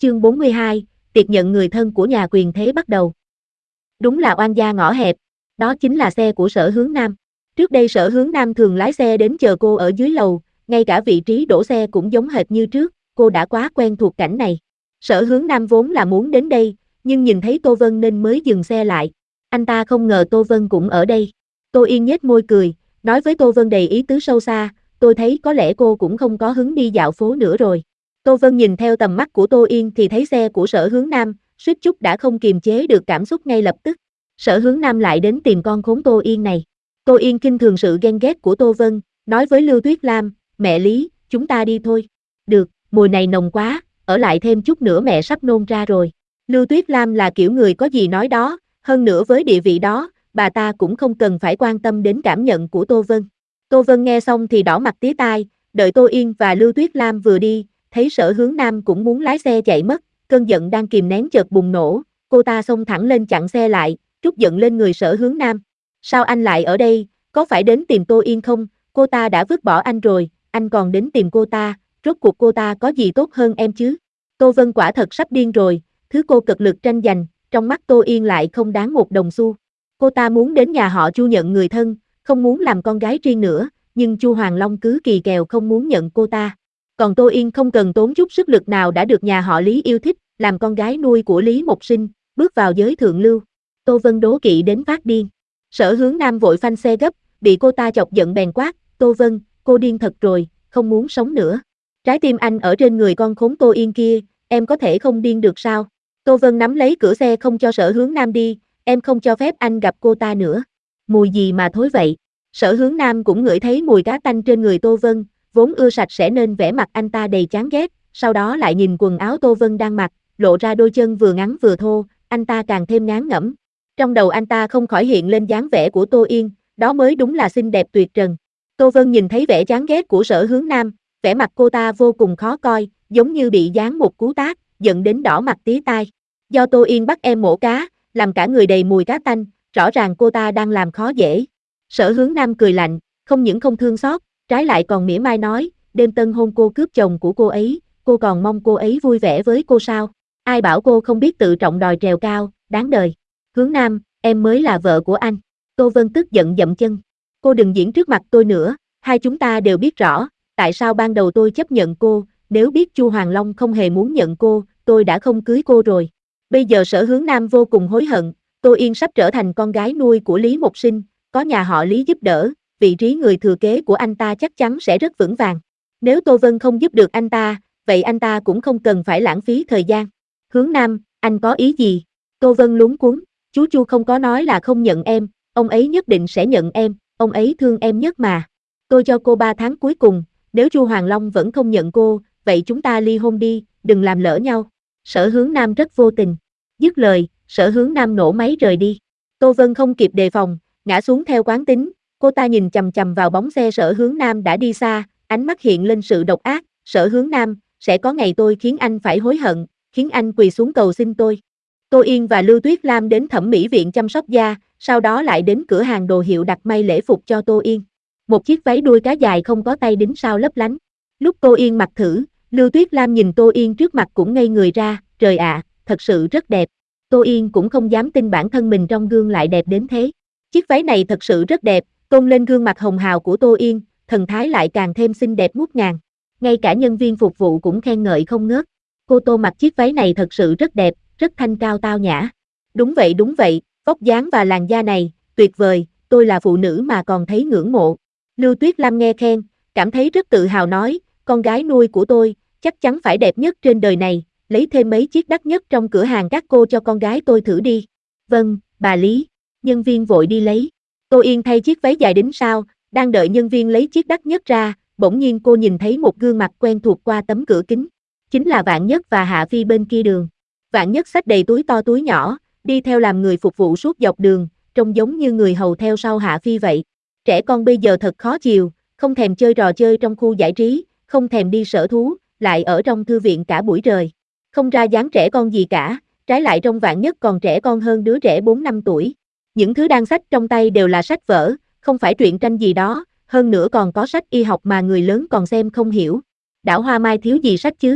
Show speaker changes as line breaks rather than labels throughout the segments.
Chương 42, tiệc nhận người thân của nhà quyền thế bắt đầu. Đúng là oan gia ngõ hẹp, đó chính là xe của Sở Hướng Nam. Trước đây Sở Hướng Nam thường lái xe đến chờ cô ở dưới lầu, ngay cả vị trí đổ xe cũng giống hệt như trước, cô đã quá quen thuộc cảnh này. Sở Hướng Nam vốn là muốn đến đây, nhưng nhìn thấy Tô Vân nên mới dừng xe lại. Anh ta không ngờ Tô Vân cũng ở đây. Tô Yên nhếch môi cười, nói với Tô Vân đầy ý tứ sâu xa, tôi thấy có lẽ cô cũng không có hứng đi dạo phố nữa rồi. Tô Vân nhìn theo tầm mắt của Tô Yên thì thấy xe của Sở Hướng Nam, suýt chút đã không kiềm chế được cảm xúc ngay lập tức. Sở Hướng Nam lại đến tìm con khốn Tô Yên này. Tô Yên khinh thường sự ghen ghét của Tô Vân, nói với Lưu Tuyết Lam, mẹ Lý, chúng ta đi thôi. Được, mùi này nồng quá, ở lại thêm chút nữa mẹ sắp nôn ra rồi. Lưu Tuyết Lam là kiểu người có gì nói đó, hơn nữa với địa vị đó, bà ta cũng không cần phải quan tâm đến cảm nhận của Tô Vân. Tô Vân nghe xong thì đỏ mặt tía tai, đợi Tô Yên và Lưu Tuyết Lam vừa đi, thấy Sở Hướng Nam cũng muốn lái xe chạy mất, cơn giận đang kìm nén chợt bùng nổ, cô ta xông thẳng lên chặn xe lại, trút giận lên người Sở Hướng Nam. Sao anh lại ở đây, có phải đến tìm Tô Yên không, cô ta đã vứt bỏ anh rồi, anh còn đến tìm cô ta, rốt cuộc cô ta có gì tốt hơn em chứ? Tô Vân quả thật sắp điên rồi, thứ cô cực lực tranh giành, trong mắt Tô Yên lại không đáng một đồng xu. Cô ta muốn đến nhà họ Chu nhận người thân, không muốn làm con gái riêng nữa, nhưng Chu Hoàng Long cứ kỳ kèo không muốn nhận cô ta. Còn Tô Yên không cần tốn chút sức lực nào đã được nhà họ Lý yêu thích, làm con gái nuôi của Lý Mộc Sinh, bước vào giới thượng lưu. Tô Vân đố kỵ đến phát điên. Sở Hướng Nam vội phanh xe gấp, bị cô ta chọc giận bèn quát, Tô Vân, cô điên thật rồi, không muốn sống nữa. Trái tim anh ở trên người con khốn Tô Yên kia, em có thể không điên được sao? Tô Vân nắm lấy cửa xe không cho Sở Hướng Nam đi, em không cho phép anh gặp cô ta nữa. Mùi gì mà thối vậy? Sở Hướng Nam cũng ngửi thấy mùi cá tanh trên người Tô Vân, vốn ưa sạch sẽ nên vẻ mặt anh ta đầy chán ghét, sau đó lại nhìn quần áo Tô Vân đang mặc, lộ ra đôi chân vừa ngắn vừa thô, anh ta càng thêm ngán ngẩm. Trong đầu anh ta không khỏi hiện lên dáng vẻ của Tô Yên, đó mới đúng là xinh đẹp tuyệt trần. Tô Vân nhìn thấy vẻ chán ghét của Sở Hướng Nam, vẻ mặt cô ta vô cùng khó coi, giống như bị giáng một cú tát, giận đến đỏ mặt tía tai. Do Tô Yên bắt em mổ cá, làm cả người đầy mùi cá tanh, rõ ràng cô ta đang làm khó dễ. Sở Hướng Nam cười lạnh, không những không thương xót, trái lại còn mỉa mai nói, đêm tân hôn cô cướp chồng của cô ấy, cô còn mong cô ấy vui vẻ với cô sao? Ai bảo cô không biết tự trọng đòi trèo cao, đáng đời. Hướng Nam, em mới là vợ của anh. Tô Vân tức giận dậm chân. Cô đừng diễn trước mặt tôi nữa, hai chúng ta đều biết rõ, tại sao ban đầu tôi chấp nhận cô, nếu biết Chu Hoàng Long không hề muốn nhận cô, tôi đã không cưới cô rồi. Bây giờ Sở Hướng Nam vô cùng hối hận, Tô Yên sắp trở thành con gái nuôi của Lý Mộc Sinh, có nhà họ Lý giúp đỡ, vị trí người thừa kế của anh ta chắc chắn sẽ rất vững vàng. Nếu Tô Vân không giúp được anh ta, vậy anh ta cũng không cần phải lãng phí thời gian. Hướng Nam, anh có ý gì? Tô Vân luống cuống, chú Chu không có nói là không nhận em, ông ấy nhất định sẽ nhận em, ông ấy thương em nhất mà. Tôi cho cô 3 tháng cuối cùng, nếu Chu Hoàng Long vẫn không nhận cô, vậy chúng ta ly hôn đi, đừng làm lỡ nhau. Sở Hướng Nam rất vô tình. Dứt lời, Sở Hướng Nam nổ máy rời đi. Tô Vân không kịp đề phòng, ngã xuống theo quán tính, cô ta nhìn chằm chằm vào bóng xe Sở Hướng Nam đã đi xa, ánh mắt hiện lên sự độc ác, Sở Hướng Nam, sẽ có ngày tôi khiến anh phải hối hận, khiến anh quỳ xuống cầu xin tôi. Tô Yên và Lưu Tuyết Lam đến thẩm mỹ viện chăm sóc da, sau đó lại đến cửa hàng đồ hiệu đặt may lễ phục cho Tô Yên. Một chiếc váy đuôi cá dài không có tay đính sao lấp lánh. Lúc Tô Yên mặc thử, Lưu Tuyết Lam nhìn Tô Yên trước mặt cũng ngây người ra, trời ạ, thật sự rất đẹp. Tô Yên cũng không dám tin bản thân mình trong gương lại đẹp đến thế. Chiếc váy này thật sự rất đẹp, tôn lên gương mặt hồng hào của Tô Yên, thần thái lại càng thêm xinh đẹp ngút ngàn. Ngay cả nhân viên phục vụ cũng khen ngợi không ngớt. Cô Tô mặc chiếc váy này thật sự rất đẹp, rất thanh cao tao nhã. Đúng vậy, vóc dáng và làn da này, tuyệt vời, tôi là phụ nữ mà còn thấy ngưỡng mộ. Lưu Tuyết Lam nghe khen, cảm thấy rất tự hào nói, con gái nuôi của tôi, chắc chắn phải đẹp nhất trên đời này, lấy thêm mấy chiếc đắt nhất trong cửa hàng các cô cho con gái tôi thử đi. Vâng, bà Lý. Nhân viên vội đi lấy. Tô Yên thay chiếc váy dài đính sao, đang đợi nhân viên lấy chiếc đắt nhất ra, bỗng nhiên cô nhìn thấy một gương mặt quen thuộc qua tấm cửa kính. Chính là Vạn Nhất và Hạ Phi bên kia đường. Vạn Nhất xách đầy túi to túi nhỏ, đi theo làm người phục vụ suốt dọc đường, trông giống như người hầu theo sau Hạ Phi vậy. Trẻ con bây giờ thật khó chiều, không thèm chơi trò chơi trong khu giải trí, không thèm đi sở thú, lại ở trong thư viện cả buổi trời. Không ra dáng trẻ con gì cả, trái lại trong Vạn Nhất còn trẻ con hơn đứa trẻ 4-5 tuổi. Những thứ đang xách trong tay đều là sách vở, không phải truyện tranh gì đó, hơn nữa còn có sách y học mà người lớn còn xem không hiểu. Đảo Hoa Mai thiếu gì sách chứ?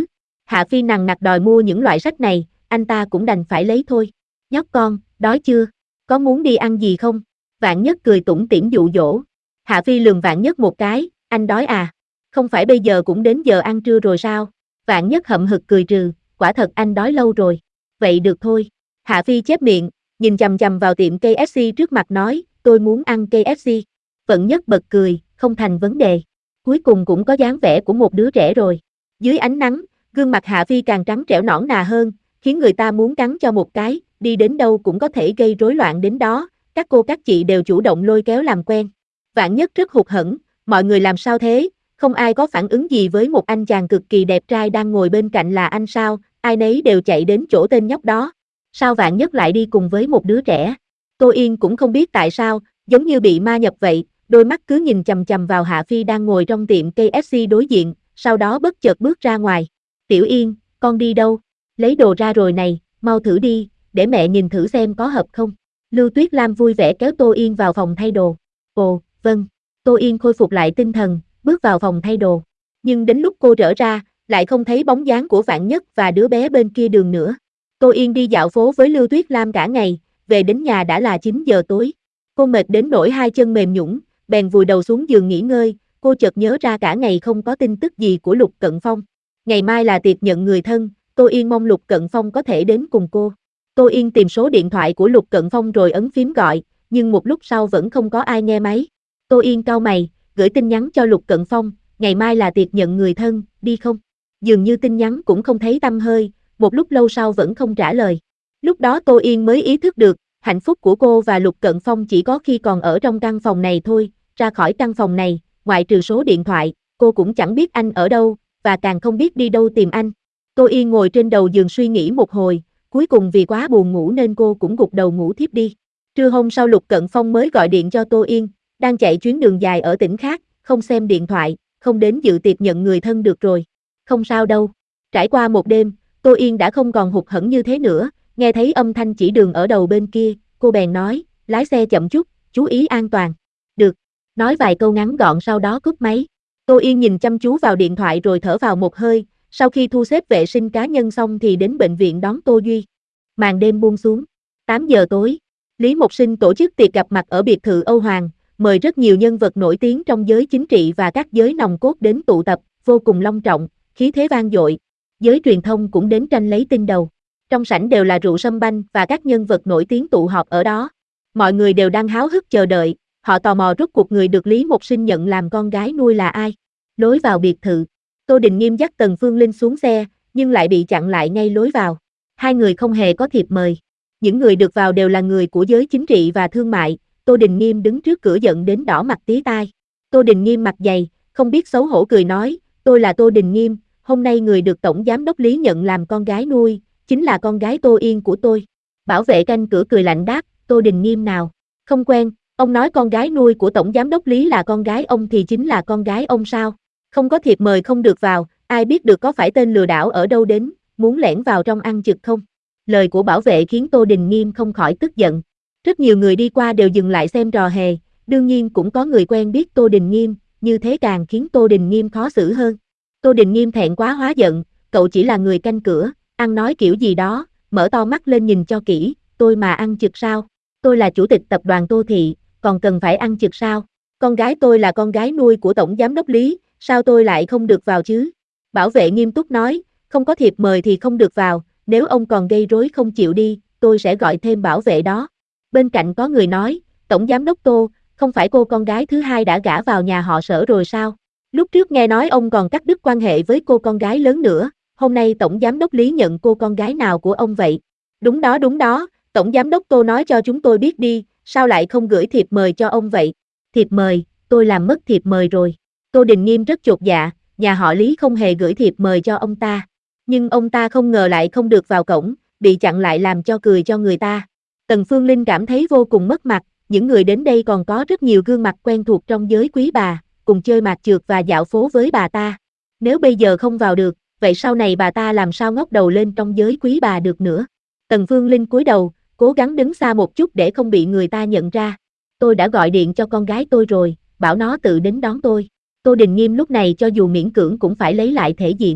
Hạ Phi nằng nặc đòi mua những loại sách này, anh ta cũng đành phải lấy thôi. Nhóc con, đói chưa? Có muốn đi ăn gì không? Vạn Nhất cười tủm tỉm dụ dỗ. Hạ Phi lườm Vạn Nhất một cái, anh đói à? Không phải bây giờ cũng đến giờ ăn trưa rồi sao? Vạn Nhất hậm hực cười trừ, quả thật anh đói lâu rồi. Vậy được thôi. Hạ Phi chép miệng, nhìn chằm chằm vào tiệm KFC trước mặt nói, tôi muốn ăn KFC. Vận Nhất bật cười, không thành vấn đề. Cuối cùng cũng có dáng vẻ của một đứa trẻ rồi. Dưới ánh nắng, gương mặt Hạ Phi càng trắng trẻo nõn nà hơn, khiến người ta muốn cắn cho một cái, đi đến đâu cũng có thể gây rối loạn đến đó, các cô các chị đều chủ động lôi kéo làm quen. Vạn Nhất rất hụt hẫng, mọi người làm sao thế, không ai có phản ứng gì với một anh chàng cực kỳ đẹp trai đang ngồi bên cạnh là anh sao, ai nấy đều chạy đến chỗ tên nhóc đó. Sao Vạn Nhất lại đi cùng với một đứa trẻ? Tô Yên cũng không biết tại sao, giống như bị ma nhập vậy, đôi mắt cứ nhìn chằm chằm vào Hạ Phi đang ngồi trong tiệm KFC đối diện, sau đó bất chợt bước ra ngoài. Tiểu Yên, con đi đâu? Lấy đồ ra rồi này, mau thử đi, để mẹ nhìn thử xem có hợp không. Lưu Tuyết Lam vui vẻ kéo Tô Yên vào phòng thay đồ. Ồ, vâng. Tô Yên khôi phục lại tinh thần, bước vào phòng thay đồ. Nhưng đến lúc cô trở ra, lại không thấy bóng dáng của Vạn Nhất và đứa bé bên kia đường nữa. Tô Yên đi dạo phố với Lưu Tuyết Lam cả ngày, về đến nhà đã là 9 giờ tối. Cô mệt đến nỗi hai chân mềm nhũn, bèn vùi đầu xuống giường nghỉ ngơi, cô chợt nhớ ra cả ngày không có tin tức gì của Lục Cận Phong. Ngày mai là tiệc nhận người thân, Tô Yên mong Lục Cận Phong có thể đến cùng cô. Tô Yên tìm số điện thoại của Lục Cận Phong rồi ấn phím gọi, nhưng một lúc sau vẫn không có ai nghe máy. Tô Yên cau mày, gửi tin nhắn cho Lục Cận Phong, ngày mai là tiệc nhận người thân, đi không? Dường như tin nhắn cũng không thấy tăm hơi, một lúc lâu sau vẫn không trả lời. Lúc đó Tô Yên mới ý thức được, hạnh phúc của cô và Lục Cận Phong chỉ có khi còn ở trong căn phòng này thôi, ra khỏi căn phòng này, ngoại trừ số điện thoại, cô cũng chẳng biết anh ở đâu, và càng không biết đi đâu tìm anh. Tô Yên ngồi trên đầu giường suy nghĩ một hồi, cuối cùng vì quá buồn ngủ nên cô cũng gục đầu ngủ thiếp đi. Trưa hôm sau Lục Cận Phong mới gọi điện cho Tô Yên, đang chạy chuyến đường dài ở tỉnh khác, không xem điện thoại, không đến dự tiệc nhận người thân được rồi. Không sao đâu. Trải qua một đêm, Tô Yên đã không còn hụt hẫng như thế nữa, nghe thấy âm thanh chỉ đường ở đầu bên kia, cô bèn nói, lái xe chậm chút, chú ý an toàn. Được. Nói vài câu ngắn gọn sau đó cúp máy. Tô Yên nhìn chăm chú vào điện thoại rồi thở vào một hơi, sau khi thu xếp vệ sinh cá nhân xong thì đến bệnh viện đón Tô Duy. Màn đêm buông xuống. 8 giờ tối. Lý Mộc Sinh tổ chức tiệc gặp mặt ở biệt thự Âu Hoàng, mời rất nhiều nhân vật nổi tiếng trong giới chính trị và các giới nòng cốt đến tụ tập, vô cùng long trọng, khí thế vang dội. Giới truyền thông cũng đến tranh lấy tin đầu. Trong sảnh đều là rượu sâm banh và các nhân vật nổi tiếng tụ họp ở đó. Mọi người đều đang háo hức chờ đợi, họ tò mò rốt cuộc người được Lý Mộc Sinh nhận làm con gái nuôi là ai. Lối vào biệt thự, Tô Đình Nghiêm dắt Tần Phương Linh xuống xe, nhưng lại bị chặn lại ngay lối vào. Hai người không hề có thiệp mời. Những người được vào đều là người của giới chính trị và thương mại, Tô Đình Nghiêm đứng trước cửa giận đến đỏ mặt tía tai. Tô Đình Nghiêm mặt dày, không biết xấu hổ cười nói, tôi là Tô Đình Nghiêm, hôm nay người được Tổng Giám đốc Lý nhận làm con gái nuôi, chính là con gái Tô Yên của tôi. Bảo vệ canh cửa cười lạnh đáp, Tô Đình Nghiêm nào? Không quen, ông nói con gái nuôi của Tổng Giám đốc Lý là con gái ông thì chính là con gái ông sao? Không có thiệp mời không được vào, ai biết được có phải tên lừa đảo ở đâu đến, muốn lẻn vào trong ăn trực không? Lời của bảo vệ khiến Tô Đình Nghiêm không khỏi tức giận. Rất nhiều người đi qua đều dừng lại xem trò hề, đương nhiên cũng có người quen biết Tô Đình Nghiêm, như thế càng khiến Tô Đình Nghiêm khó xử hơn. Tô Đình Nghiêm thẹn quá hóa giận, cậu chỉ là người canh cửa, ăn nói kiểu gì đó, mở to mắt lên nhìn cho kỹ, tôi mà ăn trực sao? Tôi là chủ tịch tập đoàn Tô Thị, còn cần phải ăn trực sao? Con gái tôi là con gái nuôi của Tổng Giám đốc Lý, sao tôi lại không được vào chứ? Bảo vệ nghiêm túc nói, không có thiệp mời thì không được vào, nếu ông còn gây rối không chịu đi, tôi sẽ gọi thêm bảo vệ đó. Bên cạnh có người nói, Tổng Giám đốc Tô, không phải cô con gái thứ hai đã gả vào nhà họ Sở rồi sao? Lúc trước nghe nói ông còn cắt đứt quan hệ với cô con gái lớn nữa, hôm nay Tổng Giám đốc Lý nhận cô con gái nào của ông vậy? Đúng đó, Tổng Giám đốc Tô nói cho chúng tôi biết đi, sao lại không gửi thiệp mời cho ông vậy? Thiệp mời, tôi làm mất thiệp mời rồi. Tô Đình Nghiêm rất chột dạ, nhà họ Lý không hề gửi thiệp mời cho ông ta. Nhưng ông ta không ngờ lại không được vào cổng, bị chặn lại làm cho cười cho người ta. Tần Phương Linh cảm thấy vô cùng mất mặt, những người đến đây còn có rất nhiều gương mặt quen thuộc trong giới quý bà, cùng chơi mạt chược và dạo phố với bà ta. Nếu bây giờ không vào được, vậy sau này bà ta làm sao ngóc đầu lên trong giới quý bà được nữa. Tần Phương Linh cúi đầu, cố gắng đứng xa một chút để không bị người ta nhận ra. Tôi đã gọi điện cho con gái tôi rồi, bảo nó tự đến đón tôi. Tô Đình Nghiêm lúc này cho dù miễn cưỡng cũng phải lấy lại thể diện.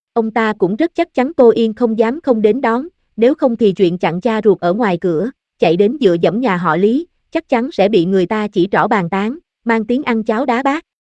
Ông ta cũng rất chắc chắn Tô Yên không dám không đến đón, nếu không thì chuyện chặn cha ruột ở ngoài cửa, chạy đến dựa dẫm nhà họ Lý, chắc chắn sẽ bị người ta chỉ trỏ bàn tán, mang tiếng ăn cháo đá bát.